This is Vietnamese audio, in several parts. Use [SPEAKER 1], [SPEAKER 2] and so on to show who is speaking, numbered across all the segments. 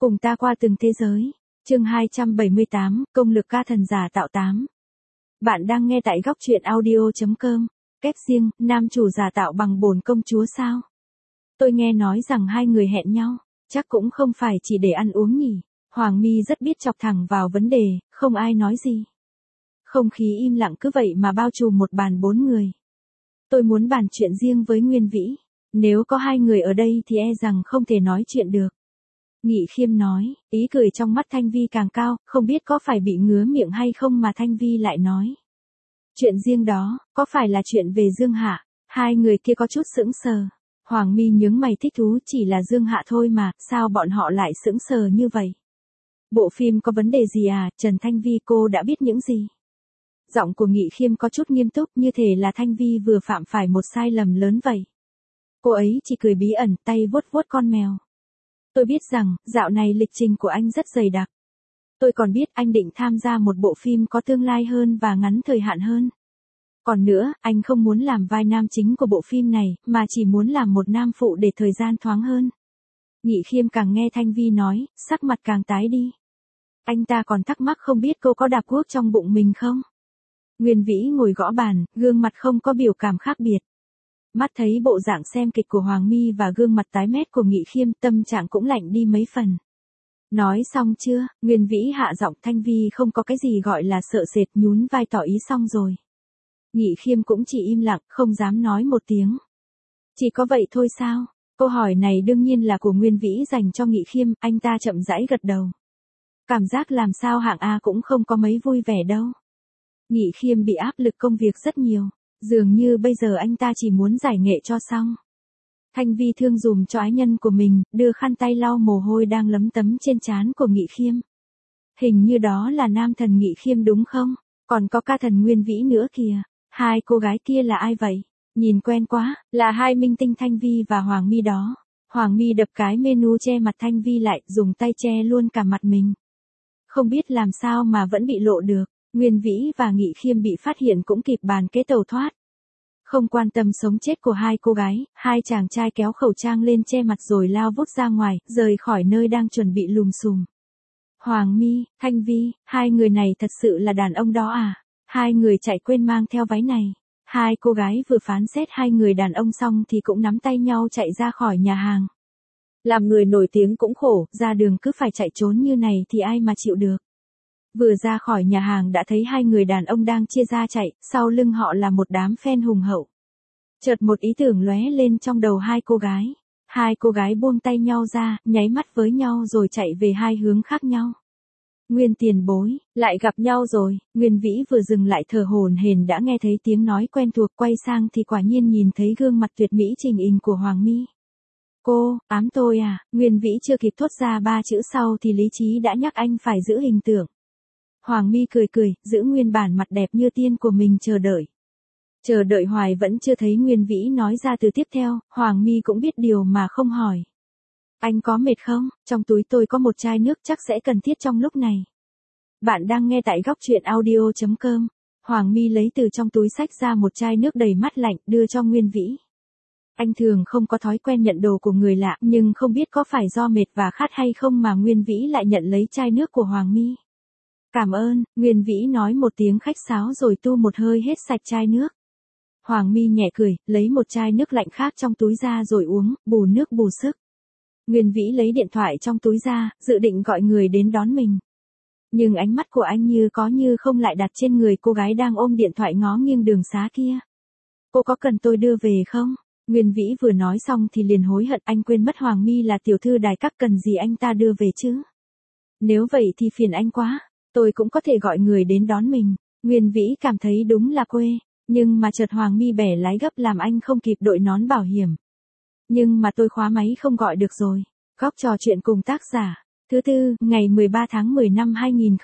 [SPEAKER 1] Cùng ta qua từng thế giới. Chương 278, công lực ca thần giả tạo 8. Bạn đang nghe tại góc truyện audio.com. Kép riêng, nam chủ giả tạo bằng bổn công chúa sao? Tôi nghe nói rằng hai người hẹn nhau, chắc cũng không phải chỉ để ăn uống nhỉ. Hoàng My rất biết chọc thẳng vào vấn đề, không ai nói gì. Không khí im lặng cứ vậy mà bao trùm một bàn 4 người. Tôi muốn bàn chuyện riêng với Nguyên Vĩ. Nếu có hai người ở đây thì e rằng không thể nói chuyện được. Nghị Khiêm nói, ý cười trong mắt Thanh Vi càng cao, không biết có phải bị ngứa miệng hay không mà Thanh Vi lại nói. Chuyện riêng đó, có phải là chuyện về Dương Hạ? Hai người kia có chút sững sờ. Hoàng My nhướng mày thích thú, chỉ là Dương Hạ thôi mà, sao bọn họ lại sững sờ như vậy? Bộ phim có vấn đề gì à, Trần Thanh Vi cô đã biết những gì? Giọng của Nghị Khiêm có chút nghiêm túc, như thể là Thanh Vi vừa phạm phải một sai lầm lớn vậy. Cô ấy chỉ cười bí ẩn, tay vuốt vuốt con mèo. Tôi biết rằng, dạo này lịch trình của anh rất dày đặc. Tôi còn biết anh định tham gia một bộ phim có tương lai hơn và ngắn thời hạn hơn. Còn nữa, anh không muốn làm vai nam chính của bộ phim này, mà chỉ muốn làm một nam phụ để thời gian thoáng hơn. Nghị Khiêm càng nghe Thanh Vi nói, sắc mặt càng tái đi. Anh ta còn thắc mắc không biết cô có đạp guốc trong bụng mình không? Nguyên Vĩ ngồi gõ bàn, gương mặt không có biểu cảm khác biệt. Mắt thấy bộ dạng xem kịch của Hoàng My và gương mặt tái mét của Nghị Khiêm, tâm trạng cũng lạnh đi mấy phần. Nói xong chưa? Nguyên Vĩ hạ giọng. Thanh Vi không có cái gì gọi là sợ sệt, nhún vai tỏ ý xong rồi. Nghị Khiêm cũng chỉ im lặng, không dám nói một tiếng. Chỉ có vậy thôi sao? Câu hỏi này đương nhiên là của Nguyên Vĩ dành cho Nghị Khiêm, anh ta chậm rãi gật đầu. Cảm giác làm sao hạng A cũng không có mấy vui vẻ đâu. Nghị Khiêm bị áp lực công việc rất nhiều. Dường như bây giờ anh ta chỉ muốn giải nghệ cho xong. Thanh Vi thương dùm cho ái nhân của mình, đưa khăn tay lau mồ hôi đang lấm tấm trên trán của Nghị Khiêm. Hình như đó là nam thần Nghị Khiêm đúng không? Còn có ca thần Nguyên Vĩ nữa kìa. Hai cô gái kia là ai vậy? Nhìn quen quá, là hai minh tinh Thanh Vi và Hoàng My đó. Hoàng My đập cái menu che mặt Thanh Vi lại, dùng tay che luôn cả mặt mình. Không biết làm sao mà vẫn bị lộ được. Nguyên Vĩ và Nghị Khiêm bị phát hiện cũng kịp bàn kế tàu thoát. Không quan tâm sống chết của hai cô gái, hai chàng trai kéo khẩu trang lên che mặt rồi lao vút ra ngoài, rời khỏi nơi đang chuẩn bị lùm xùm. Hoàng My, Thanh Vi, hai người này thật sự là đàn ông đó à? Hai người chạy quên mang theo váy này. Hai cô gái vừa phán xét hai người đàn ông xong thì cũng nắm tay nhau chạy ra khỏi nhà hàng. Làm người nổi tiếng cũng khổ, ra đường cứ phải chạy trốn như này thì ai mà chịu được. Vừa ra khỏi nhà hàng đã thấy hai người đàn ông đang chia ra chạy, sau lưng họ là một đám fan hùng hậu. Chợt một ý tưởng lóe lên trong đầu hai cô gái. Hai cô gái buông tay nhau ra, nháy mắt với nhau rồi chạy về hai hướng khác nhau. Nguyên tiền bối, lại gặp nhau rồi. Nguyên Vĩ vừa dừng lại thở hổn hển đã nghe thấy tiếng nói quen thuộc, quay sang thì quả nhiên nhìn thấy gương mặt tuyệt mỹ trình hình của Hoàng My. Cô, ám tôi à? Nguyên Vĩ chưa kịp thốt ra ba chữ sau thì lý trí đã nhắc anh phải giữ hình tượng. Hoàng My cười cười, giữ nguyên bản mặt đẹp như tiên của mình chờ đợi. Chờ đợi hoài vẫn chưa thấy Nguyên Vĩ nói ra từ tiếp theo, Hoàng My cũng biết điều mà không hỏi. Anh có mệt không? Trong túi tôi có một chai nước chắc sẽ cần thiết trong lúc này. Bạn đang nghe tại góc truyện audio.com. Hoàng My lấy từ trong túi xách ra một chai nước đầy mát lạnh, đưa cho Nguyên Vĩ. Anh thường không có thói quen nhận đồ của người lạ, nhưng không biết có phải do mệt và khát hay không mà Nguyên Vĩ lại nhận lấy chai nước của Hoàng My. Cảm ơn, Nguyên Vĩ nói một tiếng khách sáo rồi tu một hơi hết sạch chai nước. Hoàng My nhẹ cười, lấy một chai nước lạnh khác trong túi ra rồi uống, bù nước bù sức. Nguyên Vĩ lấy điện thoại trong túi ra, dự định gọi người đến đón mình. Nhưng ánh mắt của anh như có như không lại đặt trên người cô gái đang ôm điện thoại ngó nghiêng đường xá kia. Cô có cần tôi đưa về không? Nguyên Vĩ vừa nói xong thì liền hối hận, anh quên mất Hoàng My là tiểu thư đài các, cần gì anh ta đưa về chứ? Nếu vậy thì phiền anh quá. Tôi cũng có thể gọi người đến đón mình. Nguyên Vĩ cảm thấy đúng là quê, nhưng mà chợt Hoàng My bẻ lái gấp làm anh không kịp đội nón bảo hiểm. Nhưng mà tôi khóa máy không gọi được rồi. Góc trò chuyện cùng tác giả. Thứ tư, ngày 13 tháng 10 năm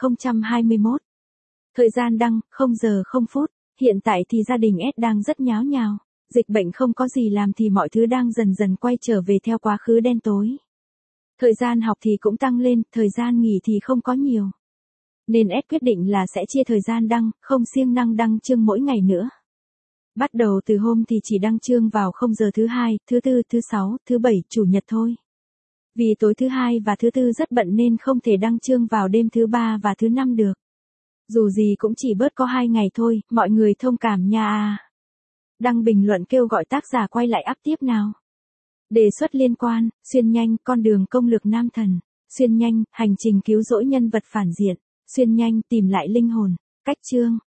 [SPEAKER 1] 2021. Thời gian đăng, 0 giờ 0 phút. Hiện tại thì gia đình S đang rất nháo nhào. Dịch bệnh không có gì làm thì mọi thứ đang dần dần quay trở về theo quá khứ đen tối. Thời gian học thì cũng tăng lên, thời gian nghỉ thì không có nhiều. Nên S quyết định là sẽ chia thời gian đăng, không siêng năng đăng chương mỗi ngày nữa. Bắt đầu từ hôm thì chỉ đăng chương vào 0 giờ thứ hai, thứ tư, thứ sáu, thứ bảy, chủ nhật thôi. Vì tối thứ hai và thứ tư rất bận nên không thể đăng chương vào đêm thứ ba và thứ năm được. Dù gì cũng chỉ bớt có 2 ngày thôi, mọi người thông cảm nha à. Đăng bình luận kêu gọi tác giả quay lại up tiếp nào. Đề xuất liên quan, xuyên nhanh, con đường công lược nam thần. Xuyên nhanh, hành trình cứu rỗi nhân vật phản diện. Xuyên nhanh, tìm lại linh hồn. Cách chương.